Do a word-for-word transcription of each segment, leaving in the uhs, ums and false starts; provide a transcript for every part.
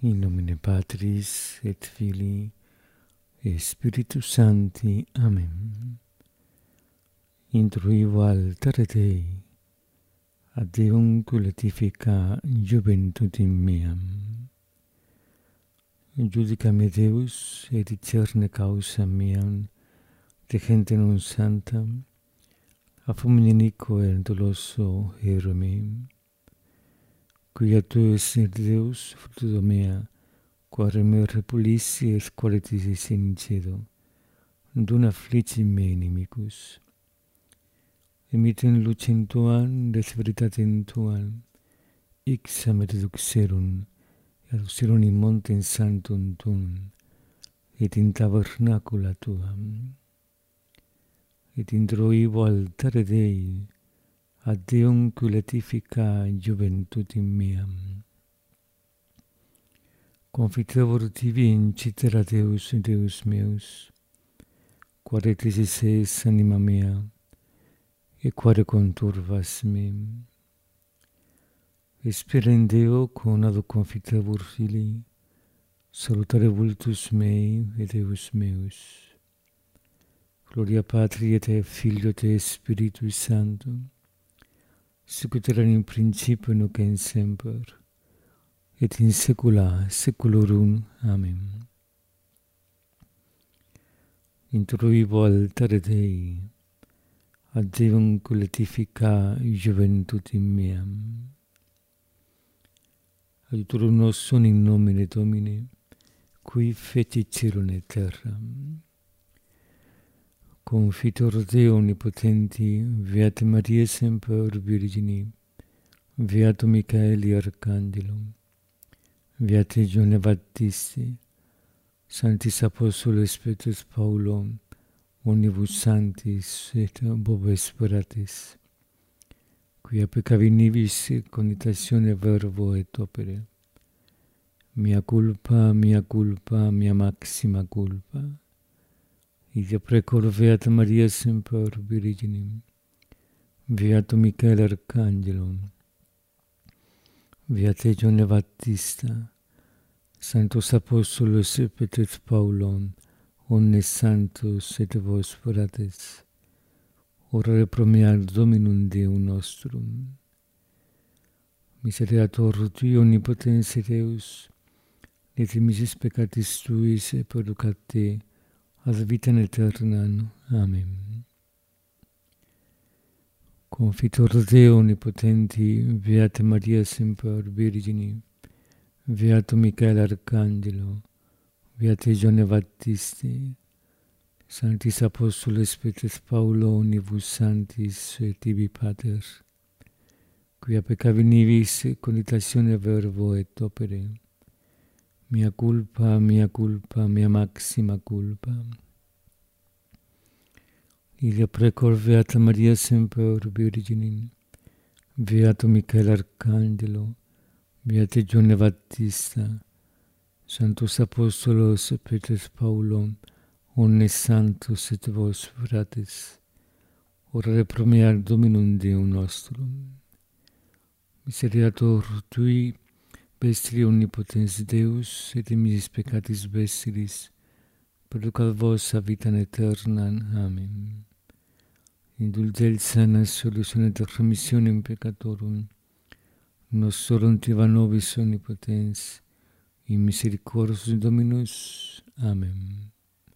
In nomine Patris et Filii et Spiritus Sancti. Amen. Introivo altare Dei, ad Deum cultifica juventutem meam. Judica me Deus, et discerne causa meam, de gente non santa, a fulminenico et doloso ero meum. Quia tu es Deus, fruto mea, quare me repulissi et qualitis in cedo, dun afflici me inimicus. Emiten lucem tuam, des veritatem tuam, ixam et duxerum, et duxerum in montem sanctum tuum, et in tabernacula tuam. Et introivo altare Dei, ad Deum cultifica juventutem meam. Confitevor tibi incitera Deus, Deus meus, quare tisis anima mea, e quare conturvas mem. Spera in Deo conado confitevor Filii, salutare vultus mei et Deus meus. Gloria Patri et Filio et Spiritus Sancto, sicut erat in principio nunc et semper, et in saecula saeculorum. Amen. Introivo altare Dei, ad Deum cultifica juventutem meam. Adiutorum nostrum in nomine Domini, qui fecit caelum et terram. Confitor Deo omnipotenti, Beata Maria semper Virgini, Beato Michaeli Arcangelo, Beate Giovanni Baptisti, Sanctis Apostolos Petrus Paulo, omnibus sanctis et bobes speratis, quia peccavit nibis cogitatione verbo et opere. Mea culpa, mea culpa, mea maxima culpa. Idea precor Beata Maria semper Virginim, Beato Michael Arcangelum, Beate Giovanni Battista, Sanctos Apostolos et Petrus Paulum, omnes sanctos et vos fratres, orare pro mea Dominum Deum nostrum. Misericordiator Tui omnipotens Deus, et dimissis peccatis Tuis et perducat Te, ad vitam aeternam. Amen. Confitor Deo omnipotenti, Beata Maria semper Virgini, Beato Michael Arcangelo, Beate Giovanni Baptisti, Sanctis Apostolos Petrus Paulo, omnibus sanctis et tibi Pater, quia peccavit nibis cogitatione verbo et opere. Mea culpa, mea culpa, mea maxima culpa. Idea precor Beata Maria semper Virginim, Beato Michael Arcangelo, Beate Giovanni Battista, Sanctos Apostolos et Petrus Paulo, omnes sanctos et vos fratres, orare pro mea Dominum Deum nostrum. Misericordiator Tui, Vestri omnipotens Deus, et dimissis peccatis vestris, perducat vos a vitam aeternam. Amen. Indulgentia solutione et remissionem peccatorum, nostrorum tiva nobis omnipotens, in misericordis Dominus. Amen.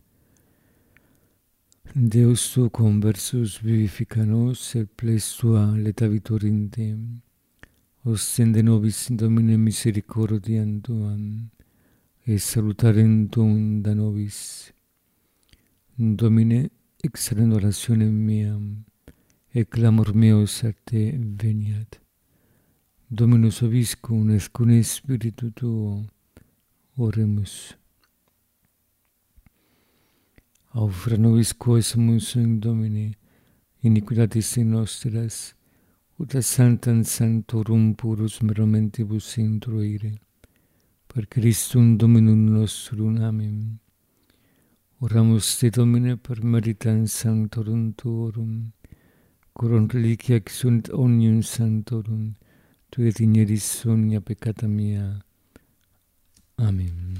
Deus tu conversus vivifica nos, et ples tua letavitur in te. Ostende nobis Domine misericordiam tuam, et salutarem tuum da nobis. Domine, exercendo orationem meam, et clamor meus a te veniat. Dominus vobiscum et cum spiritu tuo, oremus. Aufra nobis quoesumus in Domine, iniquitatis nostras, ut a sanctam sanctorum purus meromentibus introire, per Christum Dominum nostrum. Amen. Oramus te Domine per meritam sanctorum tuorum, coram reliquia exunt omnium sanctorum, tu et igneris omnia peccata mea. Amén.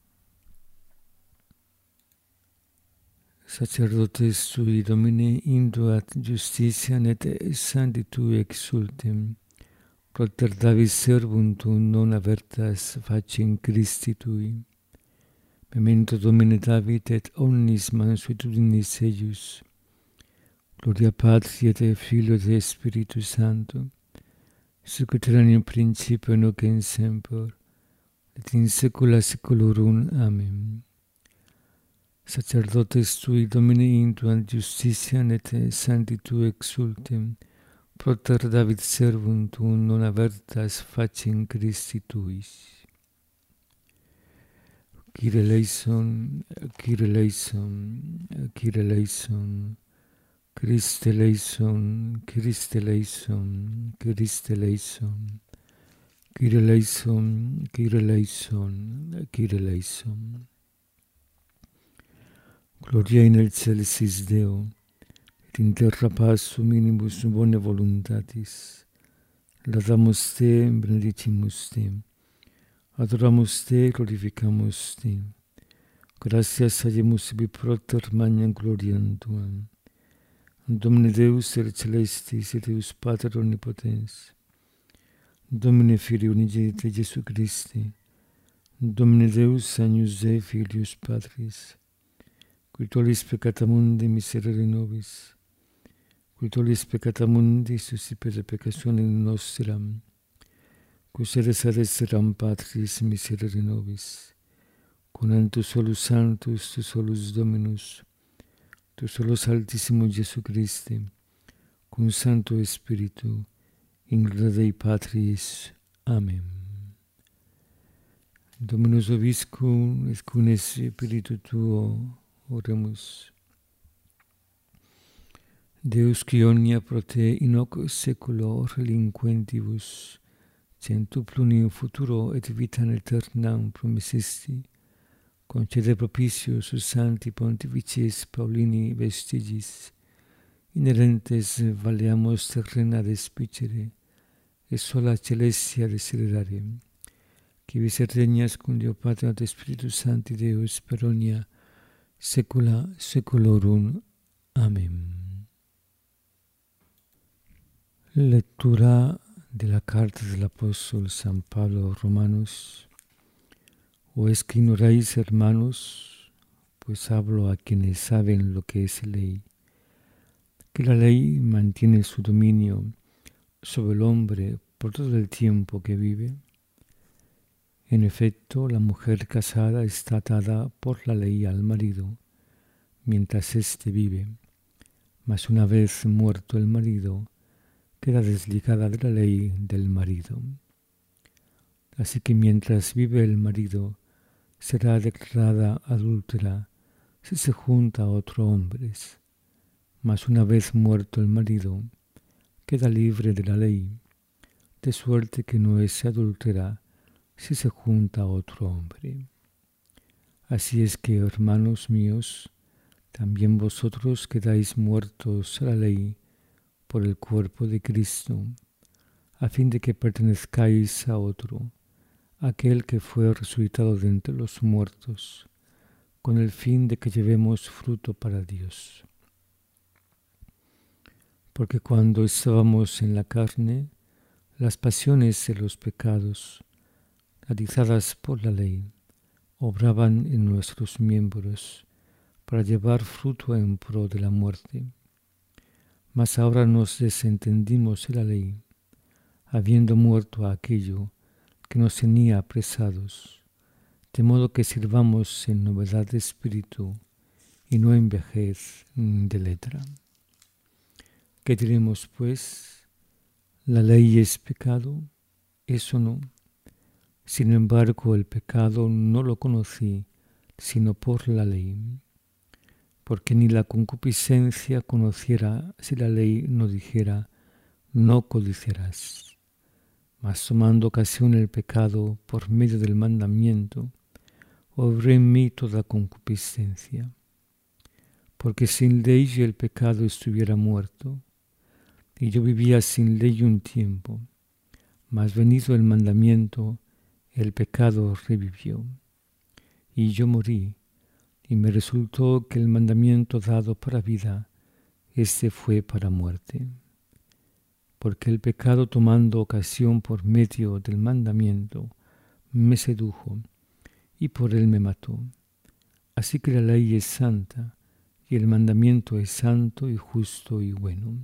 Sacerdotes sui Domine induat justitiam et sanctitude exultem, propter David servum tuum non avertas faciem Christi tui. Memento Domine David et omnis mansuetudinis eius. Gloria Patri et Filio et Spiritus Sancto, sic ut erat in principio nunc et semper, et in saecula saeculorum. Amen. Sacerdotes tui Domine induant justitiam et sanctitude exultem, propter David servum tuum non avertas faciem Christi tuis. Kyrie eleison, Kyrie eleison, Kyrie eleison, Christe eleison, Christe eleison, Christe eleison, Kyrie eleison, Kyrie eleison, Kyrie eleison. Gloria in excelsis Deo, et in terra pacem minibus bone voluntatis. Laudamus te, benedicimus te. Adoramus te, glorificamus te. Gratias hagemus ibi propter magnam gloriam tuam. Domine Deus et celestis et Deus Pater omnipotens. Domine Filii unigenite Iesu Christi. Domine Deus agnus Dei Filius Patris. Qui tollis peccata mundi miserere nobis. Qui tollis peccata mundi suscipere peccationem nostram. Qui sedes ad esseram Patris miserere nobis. Conantus solus sanctus, tu solus Dominus, tu solus Altissimus Iesu Christi, cum Sancto Spiritu, in gloria Dei Patris. Amen. Dominus vobiscum, et cum Spiritu tuo, oremus. Deus qui omnia pro te in hoc saeculo relinquentibus, centuplum in futuro et vitam aeternam promissesti, concede propicio sus sancti pontifices Paulini vestigis, inerentes valeamus terrena despicere, et sola celestia desiderare, qui vis regnas cum Deo Pater et Spiritus Sancti Deus per omnia saecula saeculorum. Amen. Lectura de la carta del apóstol San Pablo a los Romanos. ¿O es que ignoráis, hermanos? Pues hablo a quienes saben lo que es ley, que la ley mantiene su dominio sobre el hombre por todo el tiempo que vive. En efecto, la mujer casada está atada por la ley al marido mientras éste vive, mas una vez muerto el marido, queda desligada de la ley del marido. Así que mientras vive el marido, será declarada adúltera si se junta a otros hombres, mas una vez muerto el marido, queda libre de la ley, de suerte que no es adúltera si se junta a otro hombre. Así es que, hermanos míos, también vosotros quedáis muertos a la ley por el cuerpo de Cristo, a fin de que pertenezcáis a otro, aquel que fue resucitado de entre los muertos, con el fin de que llevemos fruto para Dios. Porque cuando estábamos en la carne, las pasiones de los pecados, atizadas por la ley, obraban en nuestros miembros para llevar fruto en pro de la muerte. Mas ahora nos desentendimos de la ley, habiendo muerto a aquello que nos tenía apresados, de modo que sirvamos en novedad de espíritu y no en vejez de letra. ¿Qué diremos, pues? ¿La ley es pecado? Eso no. Sin embargo, el pecado no lo conocí, sino por la ley, porque ni la concupiscencia conociera si la ley no dijera, no codiciarás. Mas tomando ocasión el pecado por medio del mandamiento, obré en mí toda concupiscencia. Porque sin ley el pecado estuviera muerto, y yo vivía sin ley un tiempo, mas venido el mandamiento, el pecado revivió. Y yo morí, y me resultó que el mandamiento dado para vida, este fue para muerte. Porque el pecado, tomando ocasión por medio del mandamiento, me sedujo, y por él me mató. Así que la ley es santa, y el mandamiento es santo y justo y bueno.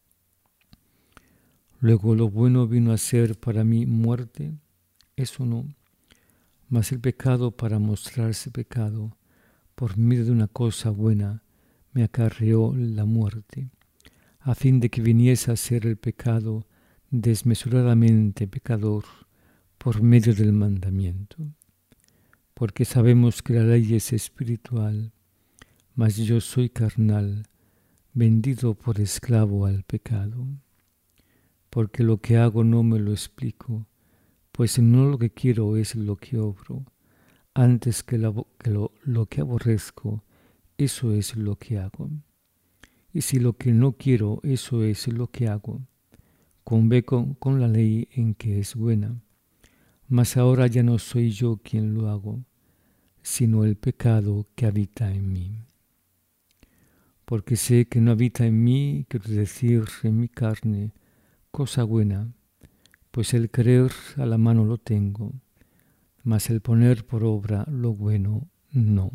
Luego lo bueno vino a ser para mí muerte, eso no, mas el pecado, para mostrarse pecado, por medio de una cosa buena, me acarreó la muerte, a fin de que viniese a ser el pecado desmesuradamente pecador por medio del mandamiento. Porque sabemos que la ley es espiritual, mas yo soy carnal, vendido por esclavo al pecado. Porque lo que hago no me lo explico, pues no lo que quiero es lo que obro, antes que, la, que lo, lo que aborrezco, eso es lo que hago. Y si lo que no quiero, eso es lo que hago, convengo con la ley en que es buena. Mas ahora ya no soy yo quien lo hago, sino el pecado que habita en mí. Porque sé que no habita en mí, quiero decir, en mi carne, cosa buena, pues el querer a la mano lo tengo, mas el poner por obra lo bueno no.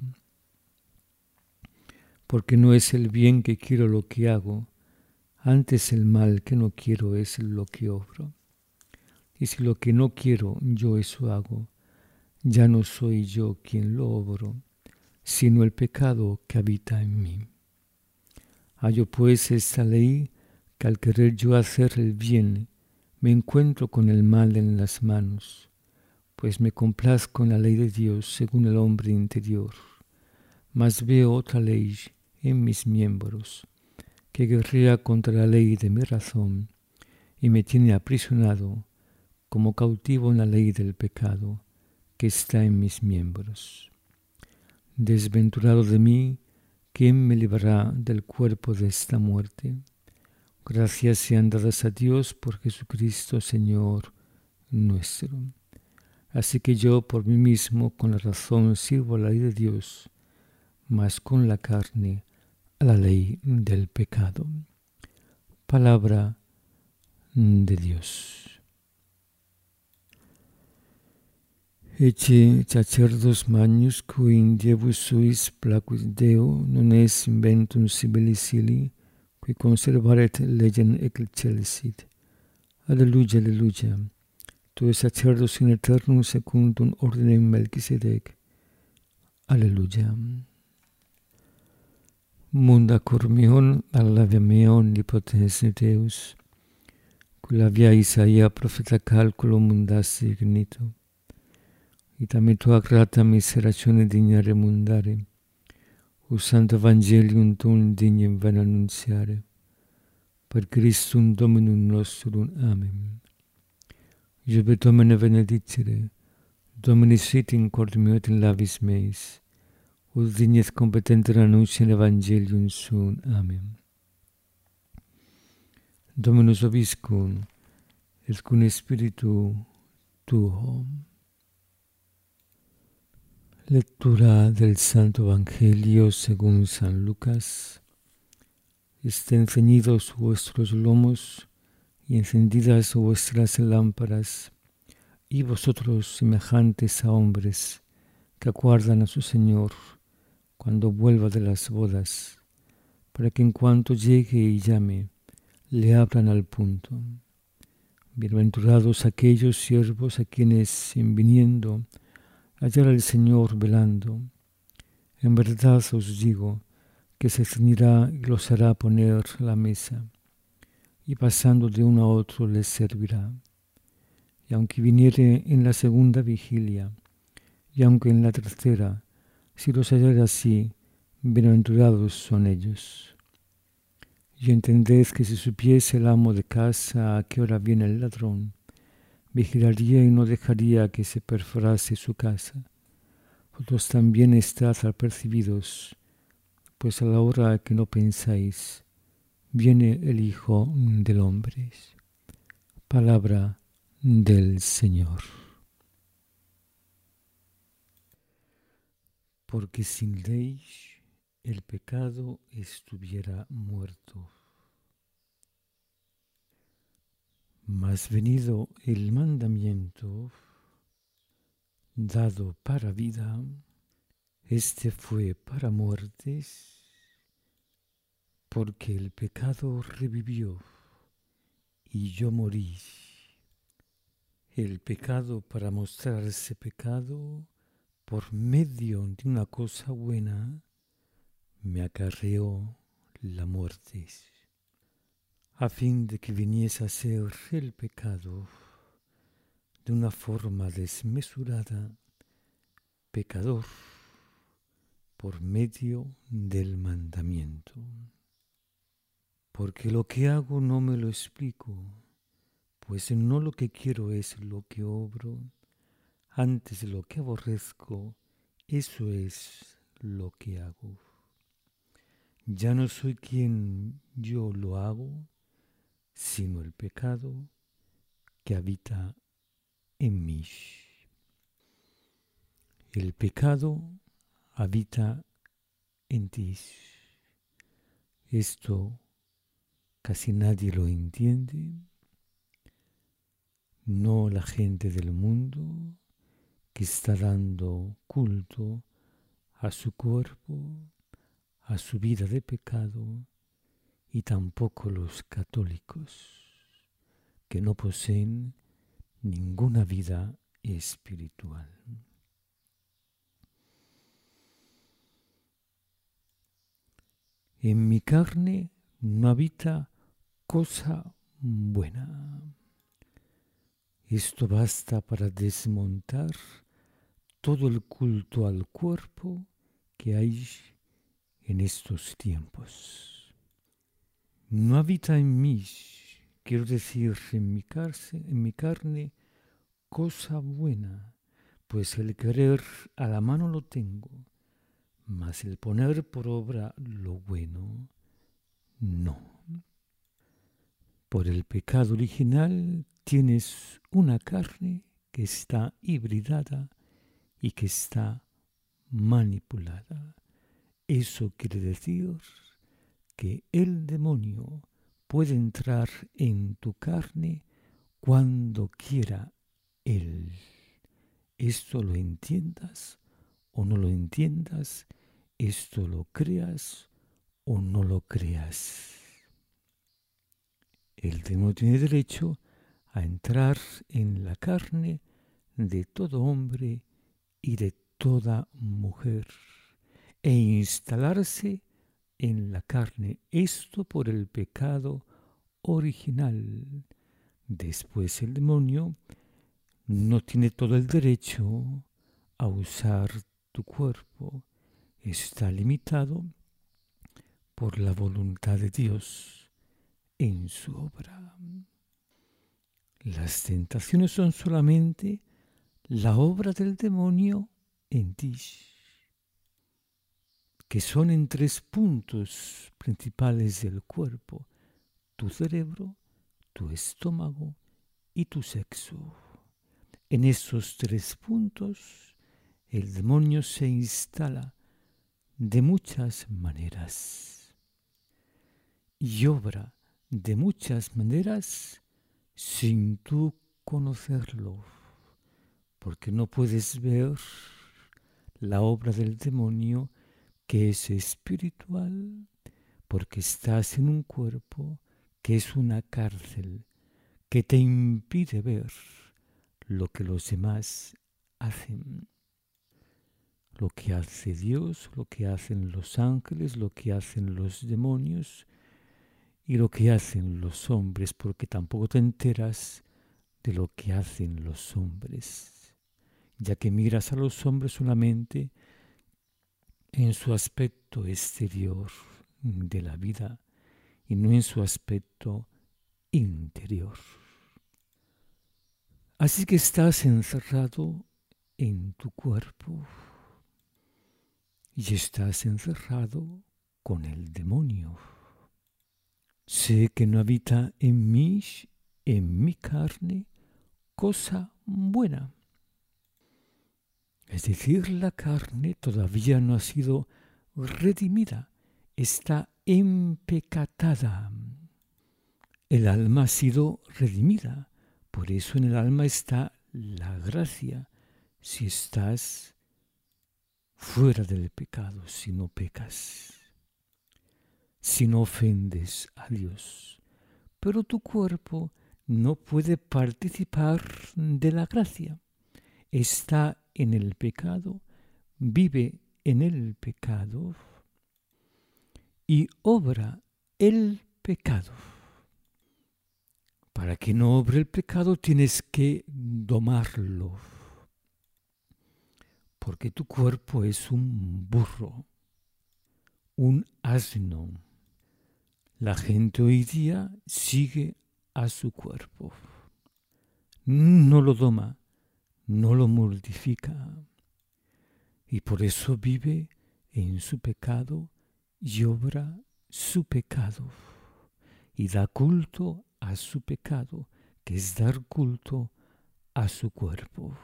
Porque no es el bien que quiero lo que hago, antes el mal que no quiero es lo que obro. Y si lo que no quiero yo eso hago, ya no soy yo quien lo obro, sino el pecado que habita en mí. Hallo pues esta ley, que al querer yo hacer el bien, me encuentro con el mal en las manos, pues me complazco en la ley de Dios según el hombre interior. Mas veo otra ley en mis miembros, que guerrea contra la ley de mi razón, y me tiene aprisionado, como cautivo en la ley del pecado, que está en mis miembros. Desventurado de mí, ¿quién me librará del cuerpo de esta muerte? Gracias sean dadas a Dios por Jesucristo, Señor nuestro. Así que yo por mí mismo con la razón sirvo a la ley de Dios, mas con la carne a la ley del pecado. Palabra de Dios. Ecce sacerdos magnus, qui in Dievus suis placus Deo, non es inventum sibi sili, qui conservaret legem excelsit. Alleluia, alleluia. Tu es sacerdos in aeternum secundum ordinem Melchisedec. Alleluia. Munda cor meon, allavia mea omnipotens Deus, qui lavia Isaia profeta calculo mundasse ignito. Itame tua grata miserazione digna remundare, o santo Evangelium tuum dignum vena annunziare, per Christum Dominum nostrum. Amen. Jube Domine benedicere, Domini sit in corde meo et in labis meis, ut dignes competenter annunciare Evangelium suum. Amen. Dominus vobiscum, et cum spiritu tuo. Lectura del Santo Evangelio según San Lucas. Estén ceñidos vuestros lomos y encendidas vuestras lámparas, y vosotros semejantes a hombres que aguardan a su Señor cuando vuelva de las bodas, para que en cuanto llegue y llame, le abran al punto. Bienaventurados aquellos siervos a quienes, en viniendo, hallar al Señor velando. En verdad os digo que se ceñirá y los hará poner a la mesa, y pasando de uno a otro les servirá. Y aunque viniere en la segunda vigilia, y aunque en la tercera, si los hallare así, bienaventurados son ellos. Y entended que si supiese el amo de casa a qué hora viene el ladrón, vigilaría y no dejaría que se perforase su casa. Vosotros también estad apercibidos, pues a la hora que no pensáis, viene el Hijo del Hombre. Palabra del Señor. porque sin ley el pecado estuviera muerto. Mas venido el mandamiento dado para vida, este fue para muertes, porque el pecado revivió y yo morí. El pecado, para mostrarse pecado, por medio de una cosa buena, me acarreó la muerte, a fin de que viniese a ser el pecado, de una forma desmesurada, pecador, por medio del mandamiento. Porque lo que hago no me lo explico, pues no lo que quiero es lo que obro, antes lo que aborrezco, eso es lo que hago. Ya no soy quien yo lo hago, sino el pecado que habita en mí. El pecado habita en ti. Esto casi nadie lo entiende, no la gente del mundo que está dando culto a su cuerpo, a su vida de pecado, y tampoco los católicos, que no poseen ninguna vida espiritual. En mi carne no habita cosa buena. Esto basta para desmontar todo el culto al cuerpo que hay en estos tiempos. No habita en mí, quiero decir, en mi, carne, en mi carne, cosa buena, pues el querer a la mano lo tengo, mas el poner por obra lo bueno, no. Por el pecado original tienes una carne que está hibridada y que está manipulada. Eso quiere decir que el demonio puede entrar en tu carne cuando quiera él. Esto lo entiendas o no lo entiendas, esto lo creas o no lo creas. El demonio tiene derecho a entrar en la carne de todo hombre y de toda mujer e instalarse en la carne, esto por el pecado original. Después el demonio no tiene todo el derecho a usar tu cuerpo, está limitado por la voluntad de Dios en su obra. Las tentaciones son solamente la obra del demonio en ti, que son en tres puntos principales del cuerpo: tu cerebro, tu estómago y tu sexo. En esos tres puntos el demonio se instala de muchas maneras y obra de muchas maneras sin tú conocerlo, porque no puedes ver la obra del demonio, que es espiritual, porque estás en un cuerpo que es una cárcel que te impide ver lo que los demás hacen. Lo que hace Dios, lo que hacen los ángeles, lo que hacen los demonios y lo que hacen los hombres, porque tampoco te enteras de lo que hacen los hombres, ya que miras a los hombres solamente en su aspecto exterior de la vida y no en su aspecto interior. Así que estás encerrado en tu cuerpo y estás encerrado con el demonio. Sé que no habita en mí, en mi carne, cosa buena. Es decir, la carne todavía no ha sido redimida, está empecatada. El alma ha sido redimida, por eso en el alma está la gracia. Si estás fuera del pecado, si no pecas, si no ofendes a Dios, pero tu cuerpo no puede participar de la gracia. Está en el pecado, vive en el pecado y obra el pecado. Para que no obre el pecado tienes que domarlo, porque tu cuerpo es un burro, un asno. La gente hoy día sigue a su cuerpo, no lo doma, no lo mortifica, y por eso vive en su pecado y obra su pecado, y da culto a su pecado, que es dar culto a su cuerpo.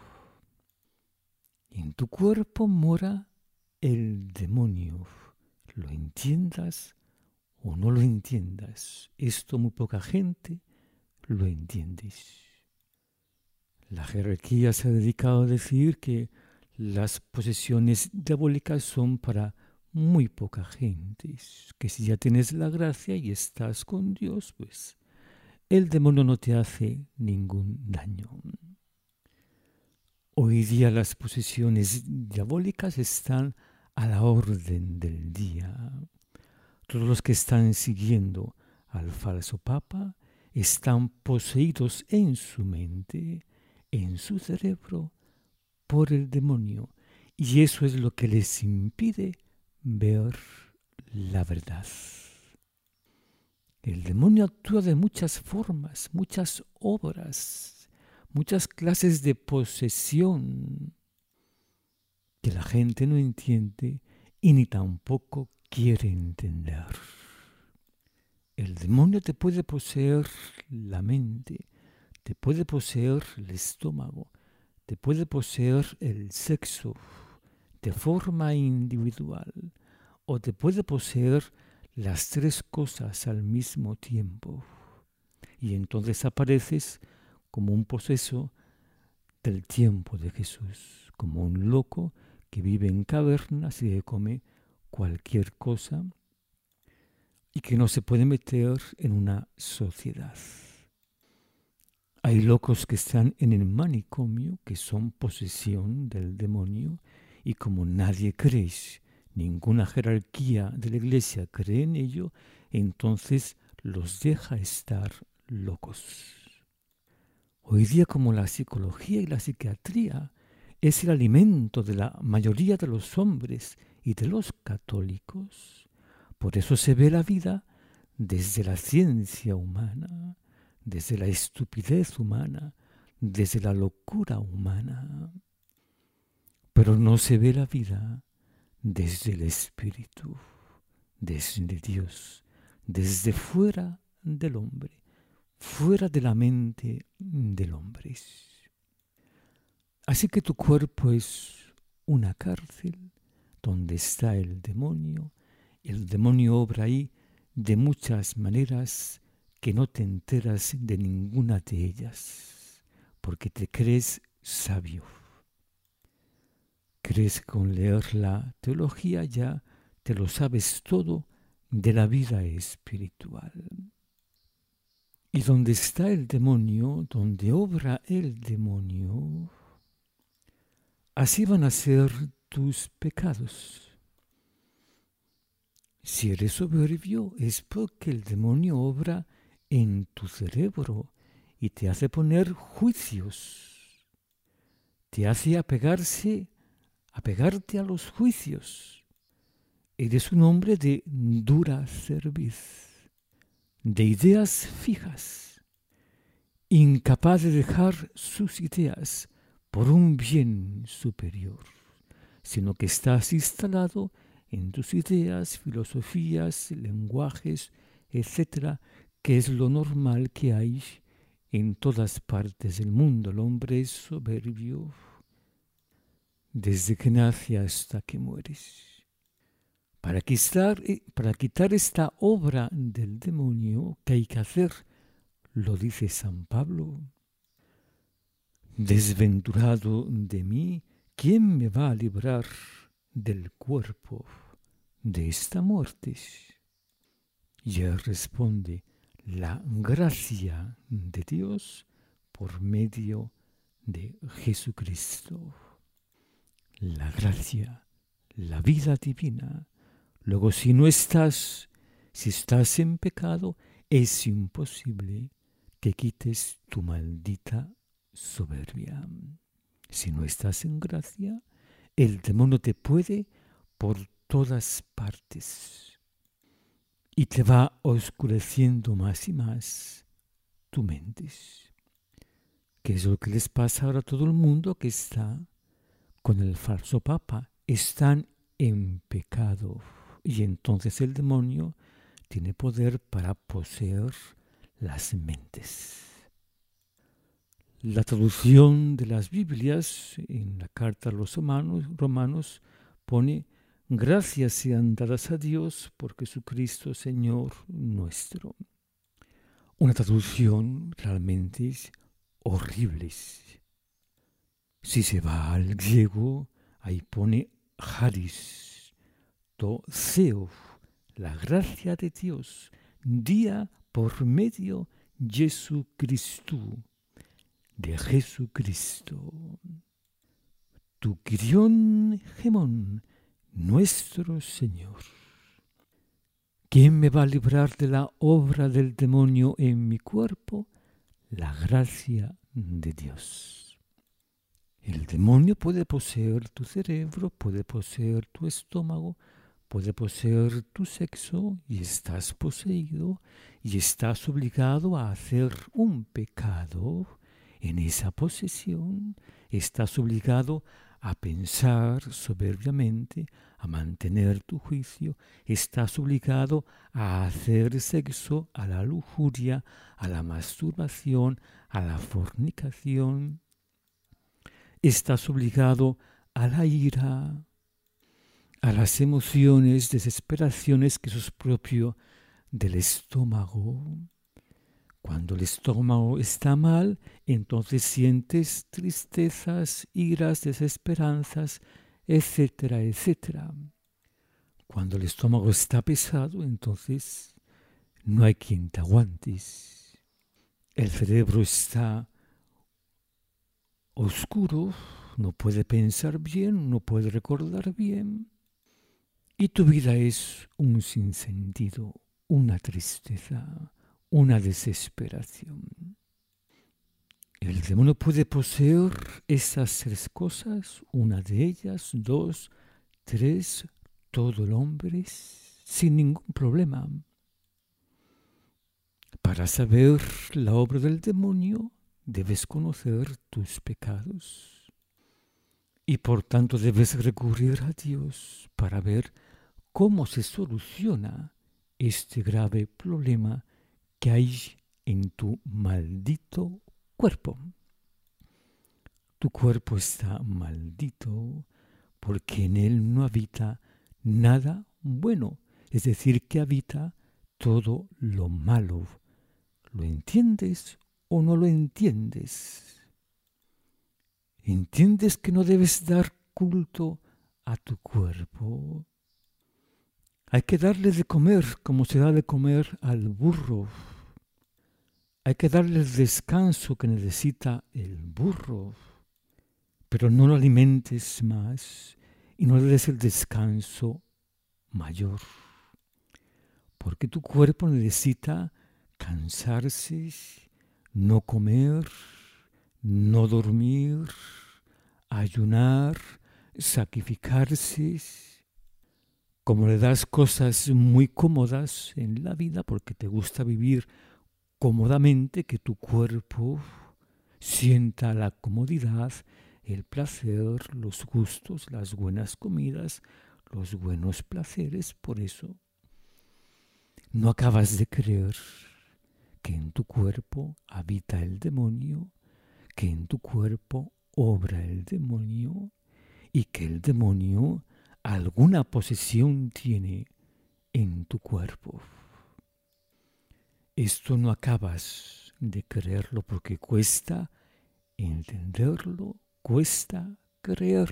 Y en tu cuerpo mora el demonio, lo entiendas o no lo entiendas. Esto muy poca gente lo entiende. La jerarquía se ha dedicado a decir que las posesiones diabólicas son para muy poca gente, que si ya tienes la gracia y estás con Dios, pues el demonio no te hace ningún daño. Hoy día las posesiones diabólicas están a la orden del día. Todos los que están siguiendo al falso papa están poseídos en su mente, en su cerebro, por el demonio. Y eso es lo que les impide ver la verdad. El demonio actúa de muchas formas, muchas obras, muchas clases de posesión que la gente no entiende y ni tampoco quiere entender. El demonio te puede poseer la mente, te puede poseer el estómago, te puede poseer el sexo de forma individual o te puede poseer las tres cosas al mismo tiempo. Y entonces apareces como un poseso del tiempo de Jesús, como un loco que vive en cavernas y que come cualquier cosa y que no se puede meter en una sociedad. Hay locos que están en el manicomio, que son posesión del demonio, y como nadie cree, ninguna jerarquía de la iglesia cree en ello, entonces los deja estar locos. Hoy día, como la psicología y la psiquiatría es el alimento de la mayoría de los hombres y de los católicos, por eso se ve la vida desde la ciencia humana, desde la estupidez humana, desde la locura humana. Pero no se ve la vida desde el Espíritu, desde Dios, desde fuera del hombre, fuera de la mente del hombre. Así que tu cuerpo es una cárcel donde está el demonio. El demonio obra ahí de muchas maneras que no te enteras de ninguna de ellas, porque te crees sabio. Crees que con leer la teología ya te lo sabes todo de la vida espiritual. Y donde está el demonio, donde obra el demonio, así van a ser tus pecados. Si eres soberbio es porque el demonio obra en tu cerebro y te hace poner juicios, te hace apegarse, apegarte a los juicios. Eres un hombre de dura cerviz, de ideas fijas, incapaz de dejar sus ideas por un bien superior, sino que estás instalado en tus ideas, filosofías, lenguajes, etcétera, que es lo normal que hay en todas partes del mundo. El hombre es soberbio, desde que nace hasta que mueres. Para quitar, para quitar esta obra del demonio, ¿qué hay que hacer? Lo dice San Pablo. Desventurado de mí, ¿quién me va a librar del cuerpo de esta muerte? Y él responde, la gracia de Dios por medio de Jesucristo. La gracia, la vida divina. Luego, si no estás, si estás en pecado, es imposible que quites tu maldita soberbia. Si no estás en gracia, el demonio te puede por todas partes y te va oscureciendo más y más tu mente. ¿Qué es lo que les pasa ahora a todo el mundo que está con el falso papa? Están en pecado. Y entonces el demonio tiene poder para poseer las mentes. La traducción de las Biblias en la carta a los romanos, romanos pone gracias sean dadas a Dios por Jesucristo Señor nuestro. Una traducción realmente horrible. Si se va al griego, ahí pone charis, to theo, la gracia de Dios, día por medio Jesucristo, de Jesucristo. Tu Kyrion Gemón, nuestro Señor. ¿Quién me va a librar de la obra del demonio en mi cuerpo? La gracia de Dios. El demonio puede poseer tu cerebro, puede poseer tu estómago, puede poseer tu sexo y estás poseído y estás obligado a hacer un pecado. En esa posesión estás obligado a pensar soberbiamente, a mantener tu juicio, estás obligado a hacer sexo, a la lujuria, a la masturbación, a la fornicación. Estás obligado a la ira, a las emociones, desesperaciones que sos propio del estómago. Cuando el estómago está mal, entonces sientes tristezas, iras, desesperanzas, etcétera, etcétera. Cuando el estómago está pesado, entonces no hay quien te aguantes. El cerebro está oscuro, no puede pensar bien, no puede recordar bien. Y tu vida es un sinsentido, una tristeza, una desesperación. El demonio puede poseer esas tres cosas, una de ellas, dos, tres, todo el hombre, sin ningún problema. Para saber la obra del demonio, debes conocer tus pecados. Y por tanto debes recurrir a Dios para ver cómo se soluciona este grave problema que hay en tu maldito cuerpo. Tu cuerpo está maldito porque en él no habita nada bueno, es decir, que habita todo lo malo. ¿Lo entiendes o no lo entiendes? ¿Entiendes que no debes dar culto a tu cuerpo? Hay que darle de comer como se da de comer al burro. Hay que darle el descanso que necesita el burro. Pero no lo alimentes más y no le des el descanso mayor. Porque tu cuerpo necesita cansarse, no comer, no dormir, ayunar, sacrificarse. Como le das cosas muy cómodas en la vida porque te gusta vivir cómodamente, que tu cuerpo sienta la comodidad, el placer, los gustos, las buenas comidas, los buenos placeres. Por eso no acabas de creer que en tu cuerpo habita el demonio, que en tu cuerpo obra el demonio y que el demonio alguna posesión tiene en tu cuerpo. Esto no acabas de creerlo porque cuesta entenderlo, cuesta creer.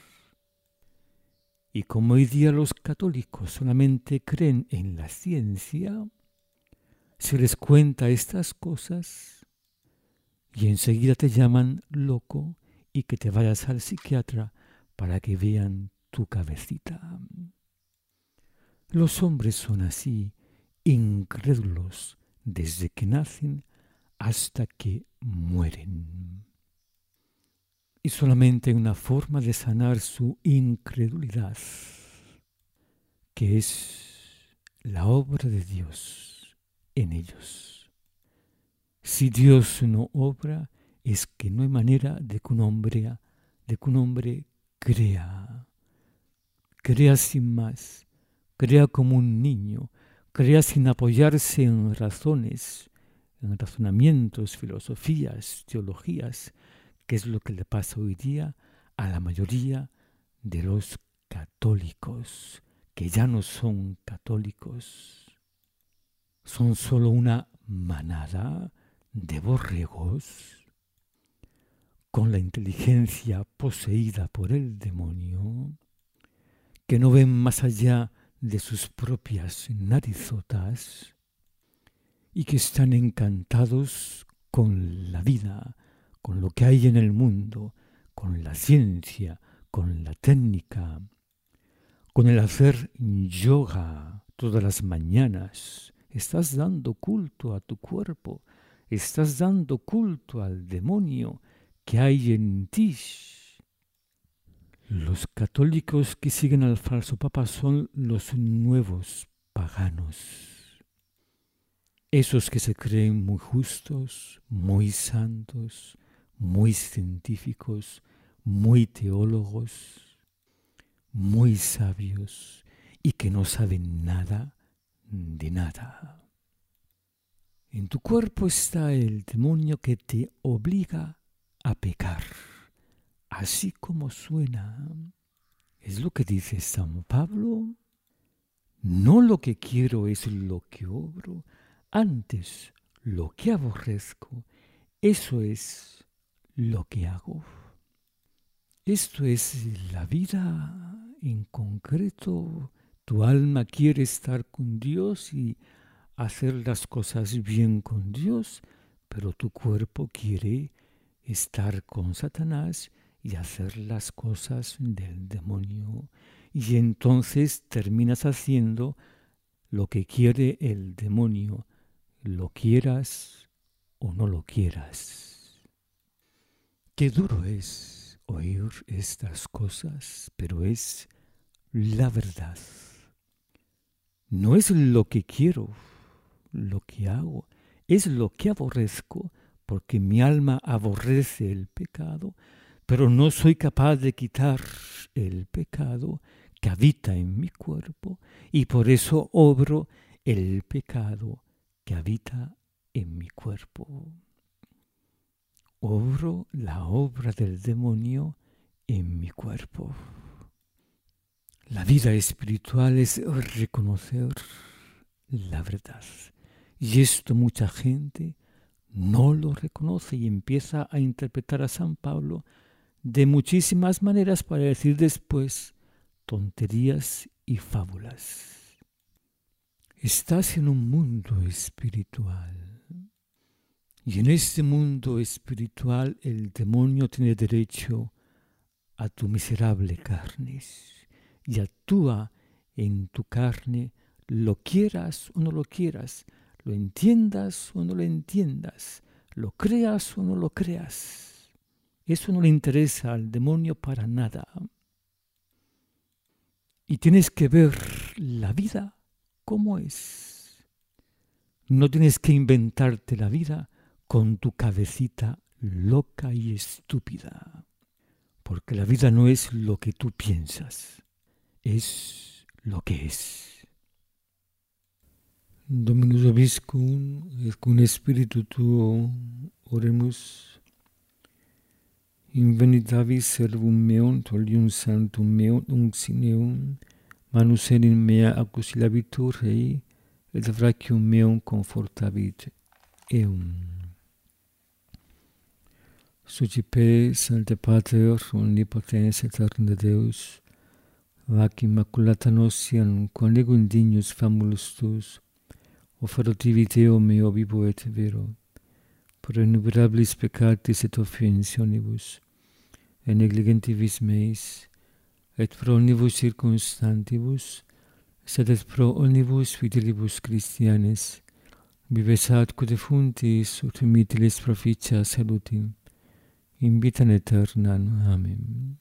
Y como hoy día los católicos solamente creen en la ciencia, se les cuenta estas cosas y enseguida te llaman loco y que te vayas al psiquiatra para que vean tu cabecita. Los hombres son así, incrédulos desde que nacen hasta que mueren. Y solamente hay una forma de sanar su incredulidad, que es la obra de Dios en ellos. Si Dios no obra, es que no hay manera de que un hombre, de que un hombre crea. Crea sin más, crea como un niño, crea sin apoyarse en razones, en razonamientos, filosofías, teologías, que es lo que le pasa hoy día a la mayoría de los católicos, que ya no son católicos, son solo una manada de borregos con la inteligencia poseída por el demonio, que no ven más allá de sus propias narizotas y que están encantados con la vida, con lo que hay en el mundo, con la ciencia, con la técnica, con el hacer yoga todas las mañanas. Estás dando culto a tu cuerpo, estás dando culto al demonio que hay en ti. Los católicos que siguen al falso papa son los nuevos paganos. Esos que se creen muy justos, muy santos, muy científicos, muy teólogos, muy sabios y que no saben nada de nada. En tu cuerpo está el demonio que te obliga a pecar, así como suena. Es lo que dice San Pablo. No lo que quiero es lo que obro, antes lo que aborrezco, eso es lo que hago. Esto es la vida en concreto. Tu alma quiere estar con Dios y hacer las cosas bien con Dios, pero tu cuerpo quiere estar con Satanás y hacer las cosas del demonio. Y entonces terminas haciendo lo que quiere el demonio, lo quieras o no lo quieras. Qué duro es oír estas cosas, pero es la verdad. No es lo que quiero, lo que hago, es lo que aborrezco, porque mi alma aborrece el pecado, pero no soy capaz de quitar el pecado que habita en mi cuerpo y por eso obro el pecado que habita en mi cuerpo. Obro la obra del demonio en mi cuerpo. La vida espiritual es reconocer la verdad. Y esto mucha gente no lo reconoce y empieza a interpretar a San Pablo de muchísimas maneras para decir después tonterías y fábulas. Estás en un mundo espiritual y en este mundo espiritual el demonio tiene derecho a tu miserable carne y actúa en tu carne, lo quieras o no lo quieras, lo entiendas o no lo entiendas, lo creas o no lo creas. Eso no le interesa al demonio para nada. Y tienes que ver la vida como es. No tienes que inventarte la vida con tu cabecita loca y estúpida. Porque la vida no es lo que tú piensas, es lo que es. Dominus vobiscum, et cum spiritu tuo oremus. Invenitavis servum meum tolium sanctum meum unctineum, manus enim mea accusilabitur rei, et vracium meum confortabit eum. Sucipe, Sancte Pater, omnipotens aeterne Deus, vac immaculata notiam conigo indignus famulus tuus, offerotivi Deo meo vivo et vero, pro innumerabilis peccatis et offensionibus, et negligentibus meis, et pro omnibus circumstantibus, sed et pro omnibus fidelibus Christianes, vives atque defuntis, ut mittilis proficia salutim, in vitam aeternam. Amen.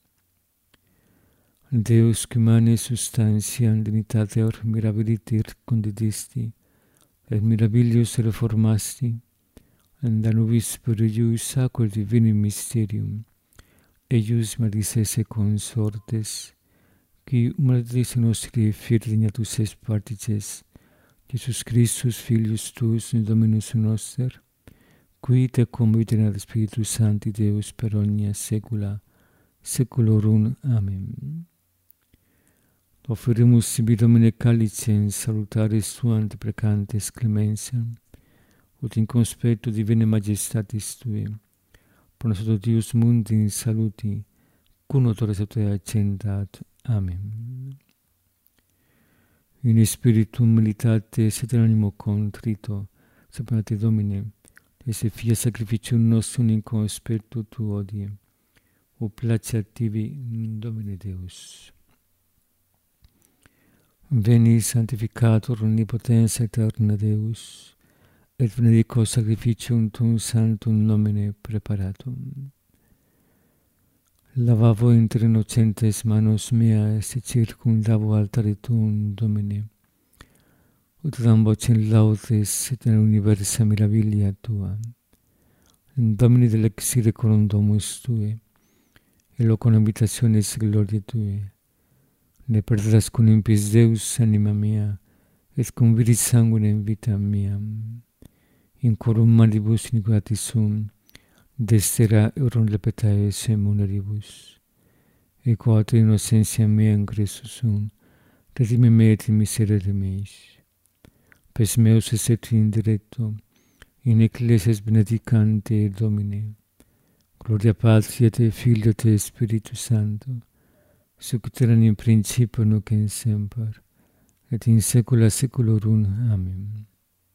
Deus humane substantiam dignitateor mirabiliter condidisti, et mirabilius reformasti, and da nobis per eius sacro divinum mysterium, eius maris esse consortes, qui humanitas nostri fiat dignatus est partices, Jesus Christus filius tuus, Dominus noster, qui te convitera Spiritus Sancti Deus per omnia saecula saeculorum. Amen. Offerimus sibi Domine calicem salutaris tuam deprecantes clemensiam, ut in conspectu divinae majestatis Tue, pro nos Deus mundi in saluti, cum autores Tue accendat. Amen. In spiritum militatis et in animo contrito, sapete Domine, esse fia sacrificium nostrum in conspectu Tuo odie, o placeat tibi, Domine Deus. Veni sanctificator omnipotens aeterna Deus, et benedico sacrificium Tuum sanctum nomine preparatum. Lavavo inter innocentes manos meas, et circumdavo altare Tuum, Domine, ut dam vocem laudes et in universa mirabilia Tua. Domini delexire coram domus Tue, et locum habitationis gloriae Tue. Ne perderas cum impis Deus anima mea, et cum viri sanguinem vita mea. In corum manibus iniquitate sum, destera eurum repetae semuneribus. E quater innocentia mea in Christus sum, redime me et in miserere meis. Pes meus esset in directo, in ecclesias benedicante Domine. Gloria Patri et Filio et Spiritus Sancto, sic ut erat in principio nunc et semper, et in saecula saeculorum. Amen.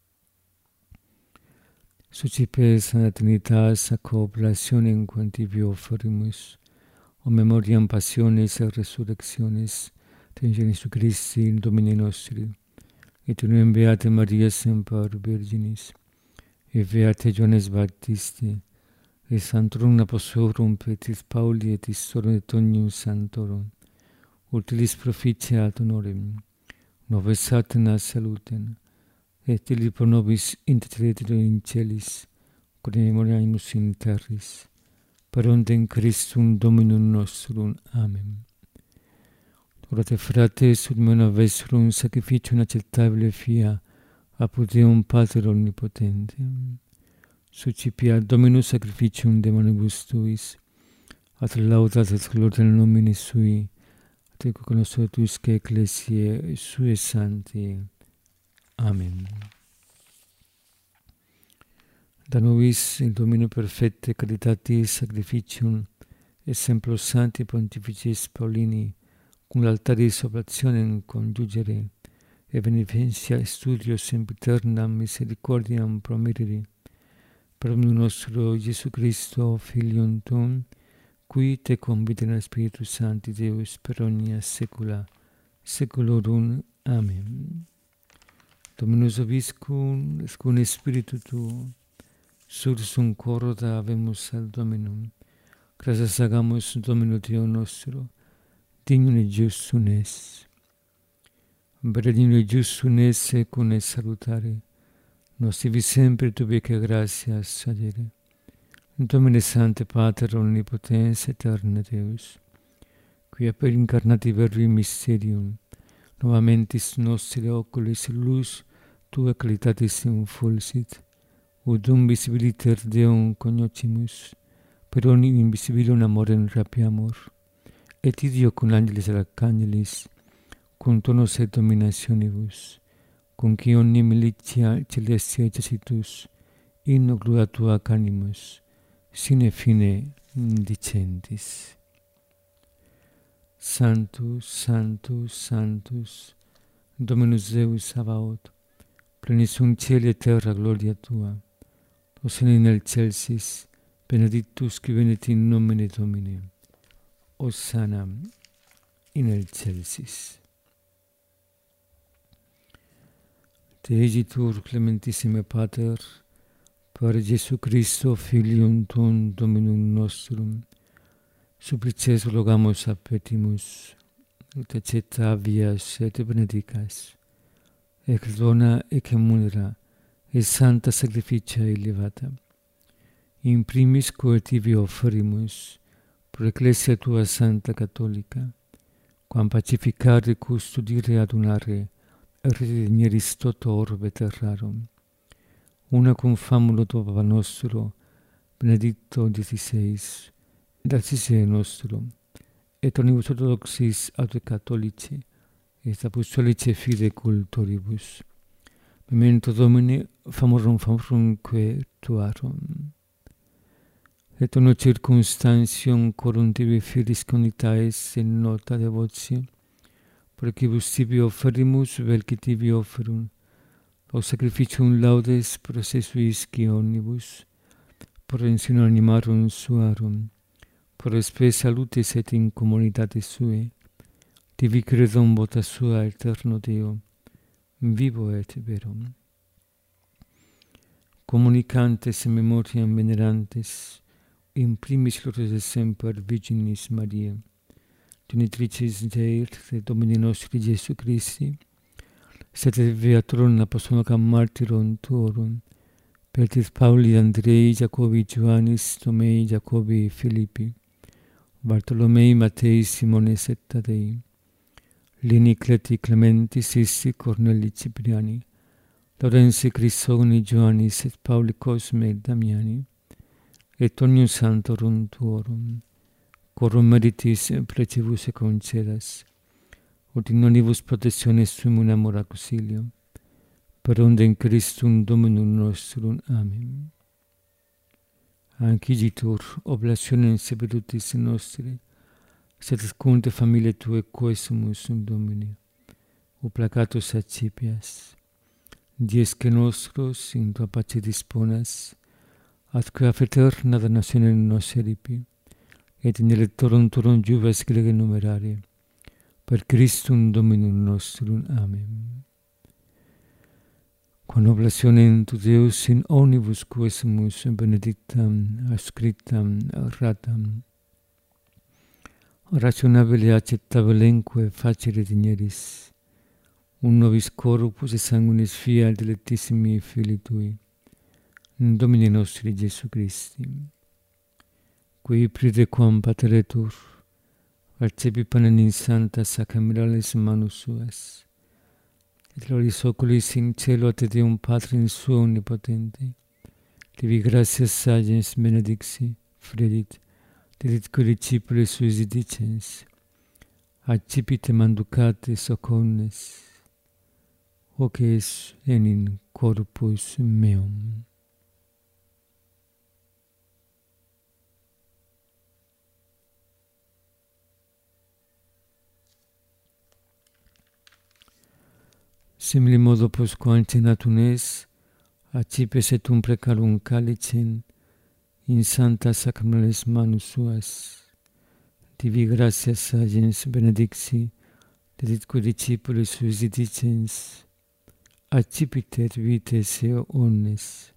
Sucipe Sancta Trinitas ac oblationem quam tibi offerimus, o memoriam passionis et resurrectionis de Jesu Christi, Domine nostri, et unum beate Maria semper Virginis, et beate Johannes Baptisti, et Sanctorum Apostolorum Petris Pauli et Istorum et omnium Sanctorum, utilis proficiat honorem, nobis satana salutem, et illi pro nobis intercedere in celis, quod memoriamus in terris, per ontem Christum Dominum nostrum. Amen. Orate frates, ut mena vestrum sacrificium acceptabile fia, apud Deum Pater omnipotentem. Sucipia Dominus sacrificium de manibus Tuis, at laudat et gloria nomine Sui, et conosco Tuisque ecclesiae Sue Sancti. Amen. Da nobis in Domino perfecte caritatis sacrificium, exemplos Sancti Pontificis Paulini, cum l'altaris oblationem conjugere, et beneficia studio sempiternam misericordiam promirere, per nostro Iesu Christo, Filium Tuum, qui te convitera Spiritus Sancti Deus per omnia saecula saeculorum. Amen. Dominus vobiscum, et cum Spiritu Tuo, sursum coro davemus al Dominum, gratias agamus Domino Deo nostro, dignum et justum es. Vere dignum et justum es, et cum es salutare, nos tibi sempre tubique gratias sagere. Domine Sancte Pater omnipotens aeterne Deus, quia per incarnati verbi mysterium, novamentis nostri oculis lux Tua claritatis infulsit, ut dum visibiliter Deum cognoscimus, per ogni invisibile un amore in rapiamor, et idio con angelis et arcangelis, cum tonos et dominationibus, cum qui omni militia celestia exercitus, in gloria tua canimus, sine fine dicentis. Sanctus, Sanctus, Sanctus, Dominus Deus Sabaoth, plenis sunt cieli et terra gloria tua, Hosanna in excelsis, benedictus qui venit in nomine Domini, Hosanna in excelsis. Te egitur clementissime Pater, per Iesu Christo, Filium tuum Dominum nostrum, supplices rogamus a petimus, ut accetta vias et benedicas, ec dona ec emunera, et santa sacrificia elevata. In primis quo tibi offerimus, pro ecclesia tua santa catholica, quam pacificare, custodire, adunare, et redimieris toto orbe terrarum. Una cum famulo tuo Papa nostro, Benedicto diciseis, et Arcisee nostro, et omnibus orthodoxis aut catholici, et apostolici fide cultoribus. Memento Domini, famorum famorumque tuarum. Et uno circumstantium corum tibi filis conditais in nota devotio, proquibus tibi offerimus, vel qui tibi offerum, o sacrificium laudes processuisci omnibus, por insinuo animarum suarum, por spe salutis et in communitatis sue, tibi credum vota sua eterno Deo, vivo et verum. Communicantes in memoriam venerantes, in primis lotus semper Virginis Maria, genitricis Dei et Domini nostri Iesu Christi, sed viatorum apostolum martyrum tuorum, Petrus Pauli, Andrei, Jacobi, Ioannis, Tomei, Jacobi, Filippi, Bartolomei, Mattei, Simones et Tadei, Lini, Cleti, Clementi, Sissi, Corneli, Cipriani, Laurensi, Crisoni, Ioannis et Pauli, Cosme et Damiani, et omnium sanctorum tuorum, quorum meritis plecibus et concedas, ut in nonibus protectiones sum in amor auxilio, per onde in Christum Dominum nostrum. Amen. Anciditur oblationem severutis nostri, sed cunte familiae Tue quesumus in Domini, o placatus accipias, diesque nostros in Tua pace disponas, atque a eterna damnatione nos eripi, et in electorum Tuorum iuves grege numerare, per Christum Dominum nostrum. Amen. Quam oblationem tu Deus in omnibus quesumus benedictam, ascriptam, ratam, rationabile accettabilenque facere digneris, un nobis corpus et sanguinis fiat dilectissimi Filii Tui, in Domini nostri Iesu Christi, qui pride quam pateretur, accepi panem in santa sacramentales manus suas, et gloris oculis in cielo te Deum Patrim suo omnipotente, tibi gratias agens benedixi, fredit, dedit que discipuli suis dicens, accipite manducate soconnes, hoc es enim corpus meum. Simili modo postquam cenatum es, accipes et um precarum calicem, in santa sacramentales manus suas, tibi gratias agens benedixi, deditque discipuli suis dicens, accipite et vites eo omnes.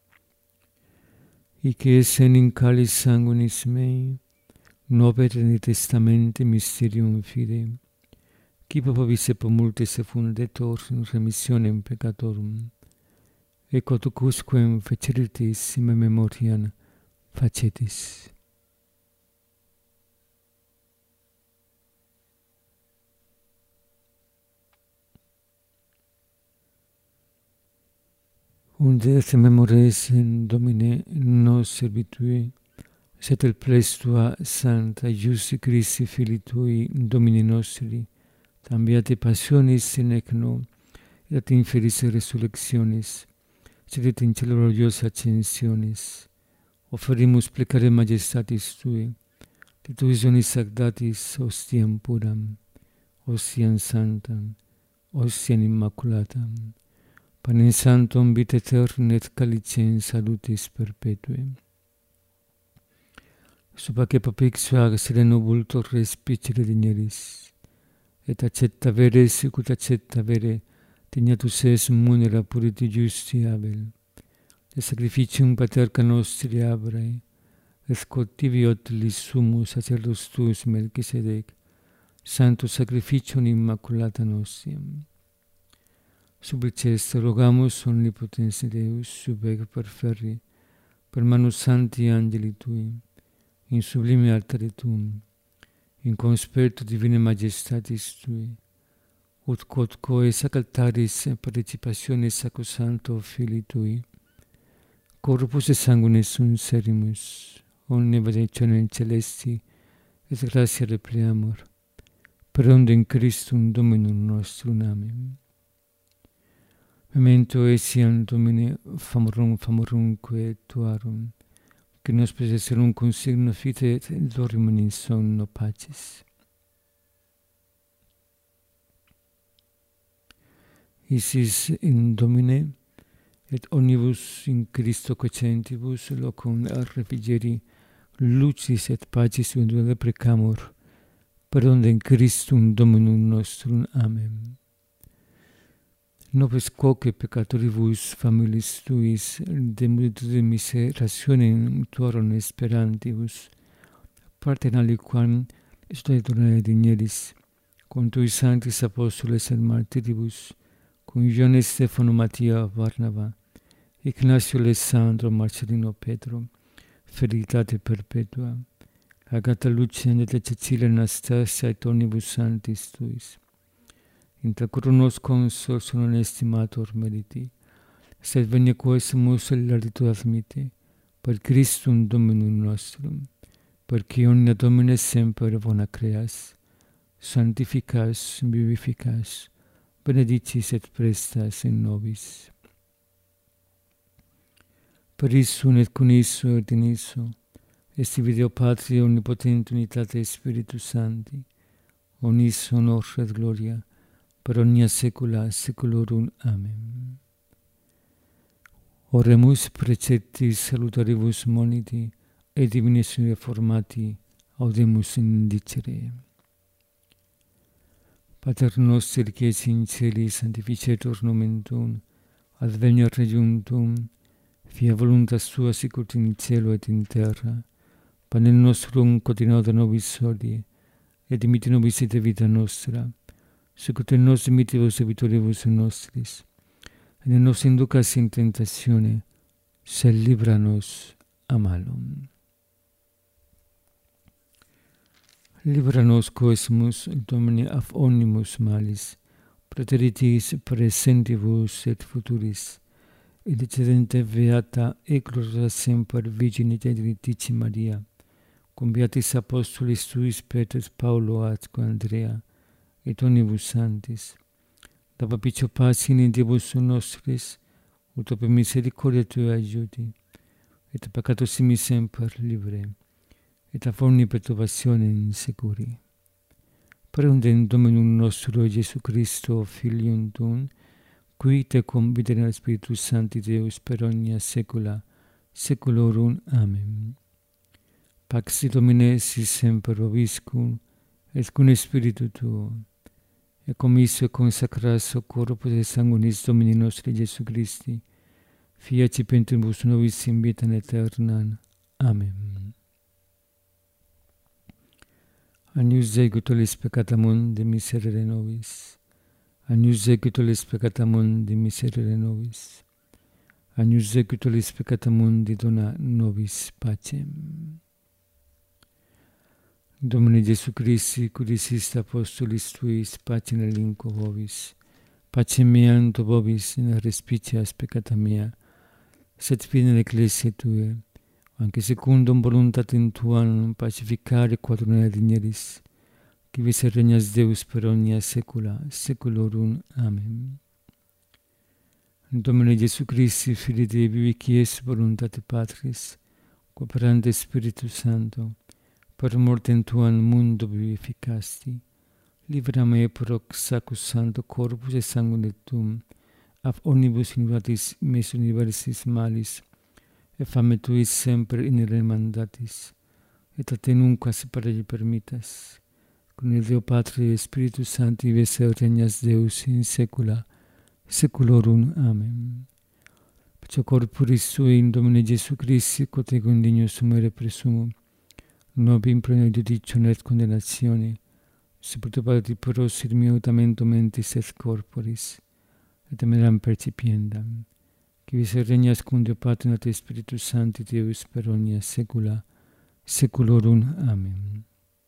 Hic es enim calis sanguinis mei, novet in testamente mysterium fide, qui popis et multis effundetur in remissionem peccatorum, et quodusquem feceritis in memoriam facetis. Unde et memores in Domine nos servitui, Sed il ples tua santa, Iussi Christi, Fili tui, Domini nostri, tambiate passionis nec no, et ad infelis resurrectionis, sed et in cielo gloriosa ascensionis, offerimus plecare majestatis tui, de tui sonis sagdatis ostiam puram, ostiam santam, ostiam immaculatam, panem santum vita aeterne et calicem salutis perpetuem. Subaque papixua sereno vultor respicere digneris, et accetta vere sicut accetta vere dignatus es munera puriti justi Abel, de sacrificium paterca nostri Abrae, et quotiviot lis sumus sacerdos tuus Melchisedec, santo sacrificium immaculata nostiam. Subliceste rogamus omnipotens Deus, subec perferri, per manus santi angeli tui, in sublime altare tuum, in conspecto divine majestatis tui, ut quod coe sac altaris participationis sacrosancto Filii tui, corpus et sanguinis sunt serimus, omne benedictionem celesti et gratia repliamur, per ondem Christum Dominum nostrum. Amen. Memento etiam Domine famorum famorumque tuarum, que nos possesserum consigno fide et dormim in sonno pacis. Isis in Domine, et omnibus in Christo quocentibus locum refrigeri lucis et pacis unduale precamur, per ondem Christum Dominum nostrum. Amen. Nobis quoque peccatoribus familis tuis, de multitude miserationem tuorum esperantibus, partem aliquam studiae digneris, cum tui sanctis apostoles et martiribus, cum Ione Stefano Mattia Barnaba, Ignacio Alessandro Marcellino Petro, Felicitate perpetua, Agata Lucian et Cecilia Anastasia et omnibus sanctis tuis, inter coronos consors non estimator meriti, sed venia quesumus laritu admite, per Christum Dominum nostrum, perque omnia Domine semper bona creas, sanctificas, vivificas, benedicis et prestas in nobis. Per issum et con isso et in isso, esti video Patria omnipotente unitate Spiritus Sancti, omnis honor et gloria, per omnia saecula saeculorum. Amen. Oremus preceptis salutaribus moniti, et divinis reformati audemus indicere. Pater noster qui es in celis, sanctificetur nomen tuum, adveniat regnum tuum, fiat voluntas tua sicut in cielo et in terra. Panem nostrum quotidianum nobis hodie, et dimitte nobis ite vita nostra, sicut et nos dimittivos debitoribus nostris, et ne nos inducas in tentatione, sed libera nos a malum. Libera nos quesumus, Domine, af omnibus malis, praeteritis praesentibus et futuris, et decedente beata et gloriosa semper Virginitatis Deitrice Maria, cum beatis apostolis tuis Petrus, Paulo, atque Andrea, et omnibus sanctis, da papicio pacis in Diebus nostris, ut per misericordia tua aiuti, et peccato simi semper livre, et af omni perturbationem securi. Per ondem Dominum nostro Iesu Christo, Filium tuum, qui tecum videre Spiritus Sancti Deus per omnia saecula saeculorum. Amen. Pax Domine sit semper vobiscum, et cum spiritu tuo, et commisso et consacrasso corpus et sanguinis Domini nostri Iesu Christi, fiat cipentibus nobis in vitam aeternam. Amen. Agnus Dei, qui tollis peccata mundi, miserere nobis. Agnus Dei, qui tollis peccata mundi, miserere nobis. Agnus Dei, qui tollis peccata mundi, dona nobis pacem. Domine Iesu Christi, qui diciste apostolis tuis, pacem relinquo vobis, pacem meam do vobis in respicias peccata mea, sed fide ecclesiae tuae, anche secundum voluntatem tuam pacificare quadrona digneris, qui vis regnas Deus per omnia saecula saeculorum. Amen. Domine Iesu Christi, Filii Dei vivi, qui es voluntate Patris, qua operante Spiritus Sancto, per mortem tuam mundo vivificasti, libera me per hoc sacus santo corpus et sanguine tuum, ab omnibus iniquitatis meis universis malis, et fame tuis semper in ire mandatis, et a te nunquam separare permittas, con il Deo Patri et Spiritus Sancti, ves et regnas Deus in saecula saeculorum. Amen. Perciò corporis sui in Domine Iesu Christi, quod ego indigno sumere presumum, nobi in pleno judicio et condennatione, sepulto Patri pros in miutamento mentis et corporis, et emeram percipiendam, qui vis regnas cum Deo Patri et Spiritus Sancti, Deus per omnia saecula saeculorum. Amen.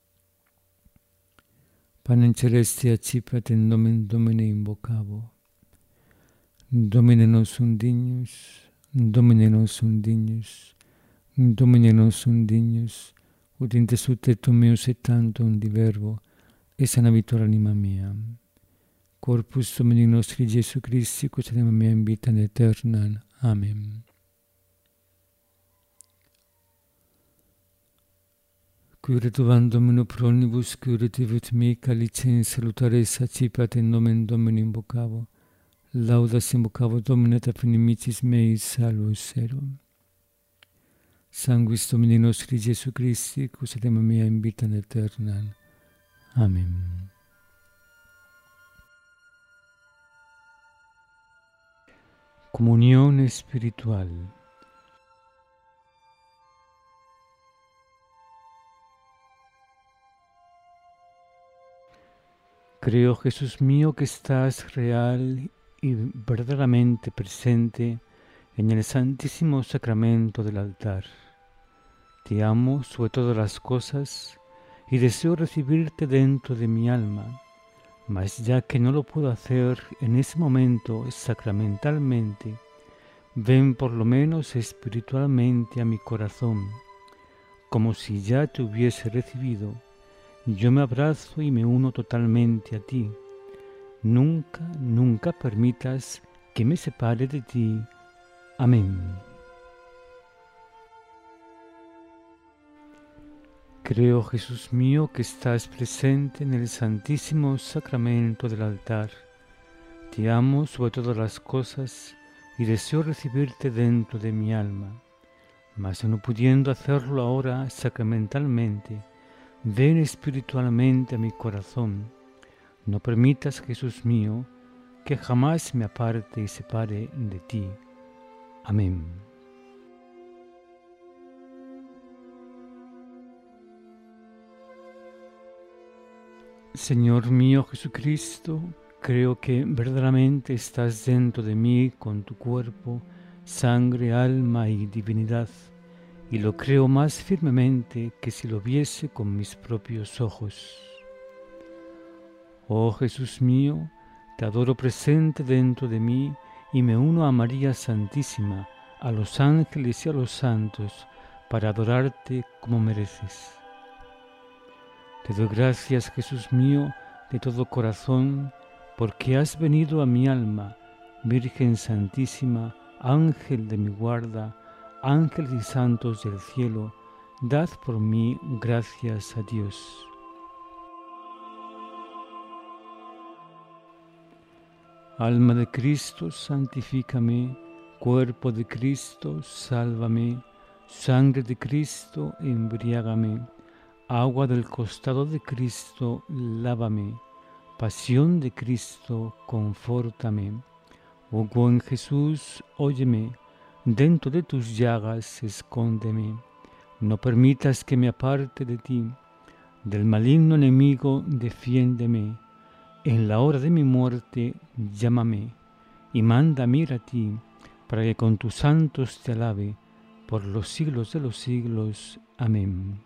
Panem celeste accipiat in nomen Domini invocavo. Domine nos undignus, Domine nos undignus, Domine nos undignus, ut in te sutetum meus et tantum di verbo, et sanavitur anima mea. Corpus Domini nostri Iesu Christi, quod anima mea in vita aeternam. Amen. Cure tuam Domino pro omnibus, cure tivit me, calicem salutares accipiat in nomen Domini invocavo. Laudas invocavo Domine et inimicis meis salvus erum. Sanguis Domini nostri Iesu Christi, quod anima mea in vita aeternam. Amen. Comunión espiritual. Creo, Jesús mío, que estás real y verdaderamente presente en el santísimo sacramento del altar. Te amo sobre todas las cosas y deseo recibirte dentro de mi alma, mas ya que no lo puedo hacer en ese momento sacramentalmente, ven por lo menos espiritualmente a mi corazón, como si ya te hubiese recibido. Yo me abrazo y me uno totalmente a ti. Nunca, nunca permitas que me separe de ti. Amén. Creo, Jesús mío, que estás presente en el santísimo sacramento del altar. Te amo sobre todas las cosas y deseo recibirte dentro de mi alma. Mas no pudiendo hacerlo ahora sacramentalmente, ven espiritualmente a mi corazón. No permitas, Jesús mío, que jamás me aparte y separe de ti. Amén. Señor mío Jesucristo, creo que verdaderamente estás dentro de mí con tu cuerpo, sangre, alma y divinidad, y lo creo más firmemente que si lo viese con mis propios ojos. Oh Jesús mío, te adoro presente dentro de mí y me uno a María Santísima, a los ángeles y a los santos, para adorarte como mereces. Te doy gracias, Jesús mío, de todo corazón, porque has venido a mi alma, Virgen Santísima, Ángel de mi guarda, ángeles y santos del cielo, dad por mí gracias a Dios. Alma de Cristo, santifícame, cuerpo de Cristo, sálvame, sangre de Cristo, embriágame, agua del costado de Cristo, lávame, pasión de Cristo, confórtame. Oh buen Jesús, óyeme, dentro de tus llagas escóndeme, no permitas que me aparte de ti, del maligno enemigo defiéndeme, en la hora de mi muerte llámame, y mándame ir a ti, para que con tus santos te alabe, por los siglos de los siglos. Amén.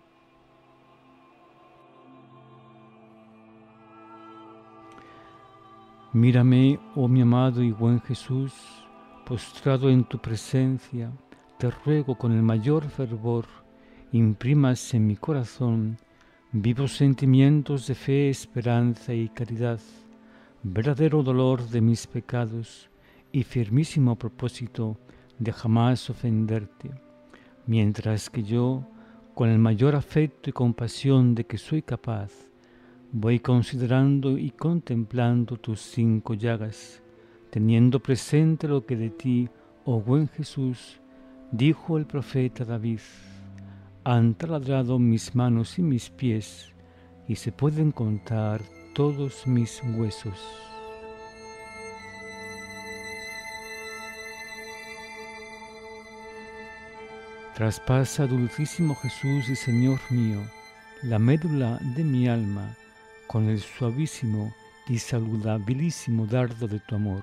Mírame, oh mi amado y buen Jesús, postrado en tu presencia, te ruego con el mayor fervor, imprimas en mi corazón vivos sentimientos de fe, esperanza y caridad, verdadero dolor de mis pecados y firmísimo propósito de jamás ofenderte, mientras que yo, con el mayor afecto y compasión de que soy capaz, voy considerando y contemplando tus cinco llagas, teniendo presente lo que de ti, oh buen Jesús, dijo el profeta David: han taladrado mis manos y mis pies, y se pueden contar todos mis huesos. Traspasa, dulcísimo Jesús y Señor mío, la médula de mi alma con el suavísimo y saludabilísimo dardo de tu amor,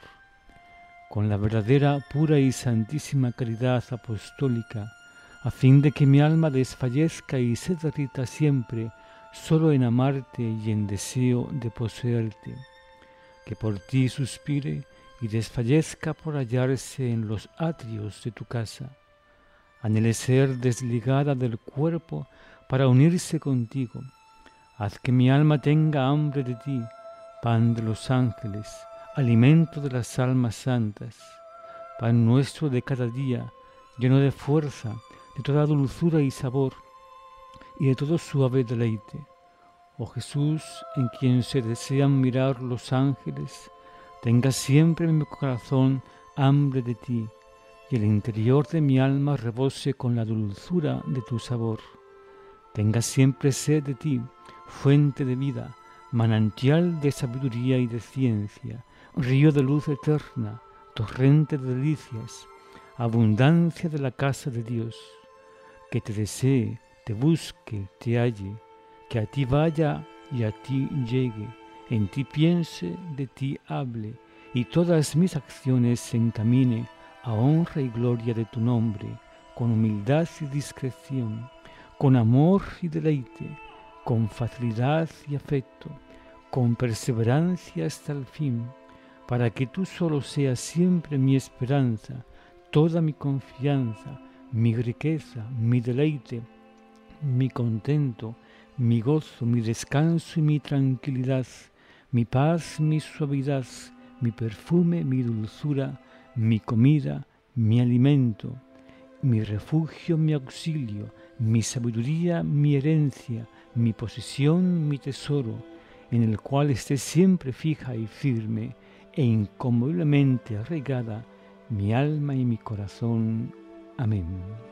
con la verdadera, pura y santísima caridad apostólica, a fin de que mi alma desfallezca y se derrita siempre solo en amarte y en deseo de poseerte, que por ti suspire y desfallezca por hallarse en los atrios de tu casa. Anhele ser desligada del cuerpo para unirse contigo. Haz que mi alma tenga hambre de ti, pan de los ángeles, alimento de las almas santas, pan nuestro de cada día, lleno de fuerza, de toda dulzura y sabor, y de todo suave deleite. Oh Jesús, en quien se desean mirar los ángeles, tenga siempre en mi corazón hambre de ti, y el interior de mi alma rebose con la dulzura de tu sabor. Tenga siempre sed de ti, fuente de vida, manantial de sabiduría y de ciencia, río de luz eterna, torrente de delicias, abundancia de la casa de Dios. Que te desee, te busque, te halle, que a ti vaya y a ti llegue, en ti piense, de ti hable, y todas mis acciones se encamine a honra y gloria de tu nombre, con humildad y discreción, con amor y deleite, con facilidad y afecto, con perseverancia hasta el fin, para que tú solo seas siempre mi esperanza, toda mi confianza, mi riqueza, mi deleite, mi contento, mi gozo, mi descanso y mi tranquilidad, mi paz, mi suavidad, mi perfume, mi dulzura, mi comida, mi alimento, mi refugio, mi auxilio, mi sabiduría, mi herencia, mi posesión, mi tesoro, en el cual esté siempre fija y firme e inconmoviblemente arraigada mi alma y mi corazón. Amén.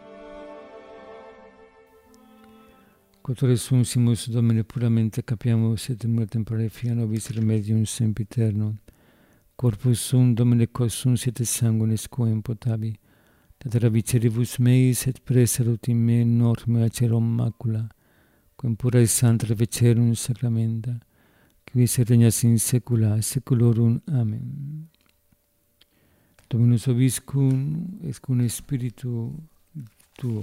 Quotore sunsimus Domine puramente capiamus et mortem parefia nobis remedium sempiterno. Corpus sum Domine quos sunt siete sanguinis quem potabi, datera viceribus meis et preserut in me norme acerum macula, quem pura et santa vecerum sacramenta, quis regnas in saecula saeculorum. Amen. Dominus vobiscum et cum spiritu tuo.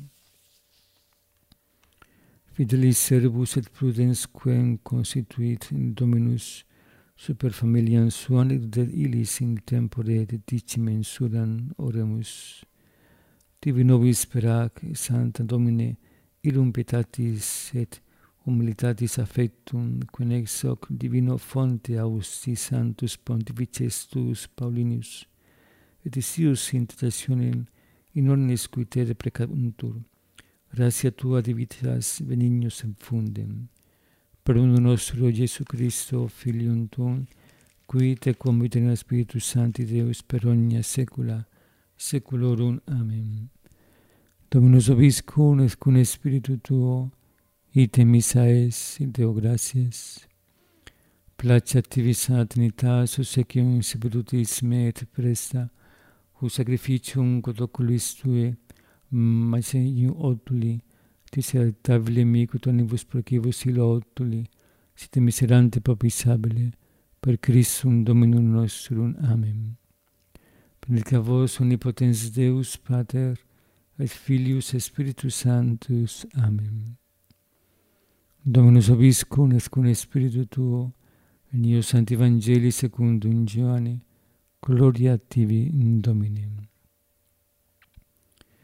Fidelis servus et prudens quem constituit in Dominus super familiam suam et illis in tempore dedicim suram oremus. Tibi nobis sperac, Santa Domine, illum pietatis et humilitatis affectum, quem ex hoc divino fonte austi Sanctus Pontifices tuus Paulinius, et isius in tentationem in omnis qui te deprecantur, gratia tua divitas benignus infundem. Per uno nostro Gesù Cristo, Filium tuum, qui te convite in Spiritus Sancti Deus per omnia saecula saeculorum. Amen. Dominus vobiscum et cum spiritu tuo, ite missa es, Deo gratias. Placeat tibi Santa Trinitas, obsequium sapientis me et presta, hu sacrificium quod oculis tue, Maceinium otuli, disertabile mihi tonibus procibus illa otuli, site miserante papisabile, per Christum Dominum nostrum. Amen. Benedicat vos omnipotens Deus, Pater, et Filius et Spiritus Sanctus. Amen. Dominus vobiscum et cum spiritu tuo, in eo Sancti Evangelii secundum Ioanne, gloria tibi, Domine.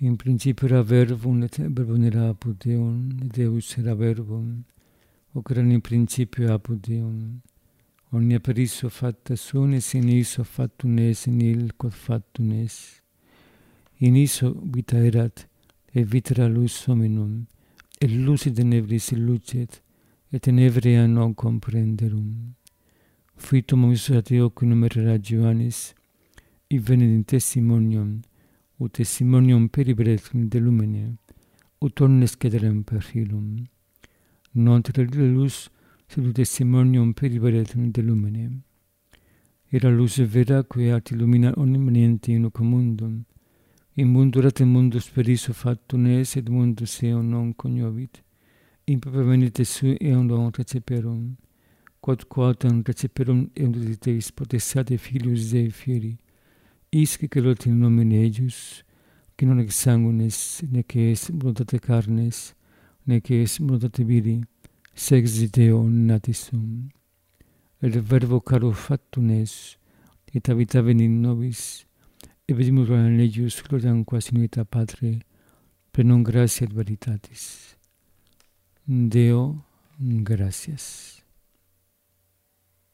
In principio era verbum, et verbum era apud Deum, et Deus era verbum, hoc erat in principio apud Deum. Omnia per issue facta sunt, et in issue factum es, in il quod factum es. In issue vita erat, et vita era lux hominum, et lux tenebris lucet, et tenebria non comprenderum. Fuitum omnis Deo numerera Johannes, venit in testimonium, ut testimonium peribret de lumine, ut omnes cederem per ilum. Non terrile lux, sed ut testimonium peribret de lumine. Era lux vera, quae art illumina omnimente in hoc mundum. In mundo erat in mundus per issue factum es, et mundus eum non cognovit. In propria venite sui eum non receperum. Quod quotem receperum eum de Deis potestate filius Dei fieri. Isque celot in nomine eius, qui non ex sanguinis, nec es voluntate carnes, nec es voluntate viri, sex Deo natis sum. Et verbo caro factum es, et habitavit in nobis, et vedimus in eius gloriam quas in vita Patre, per non gratia et veritatis. Deo, gratias.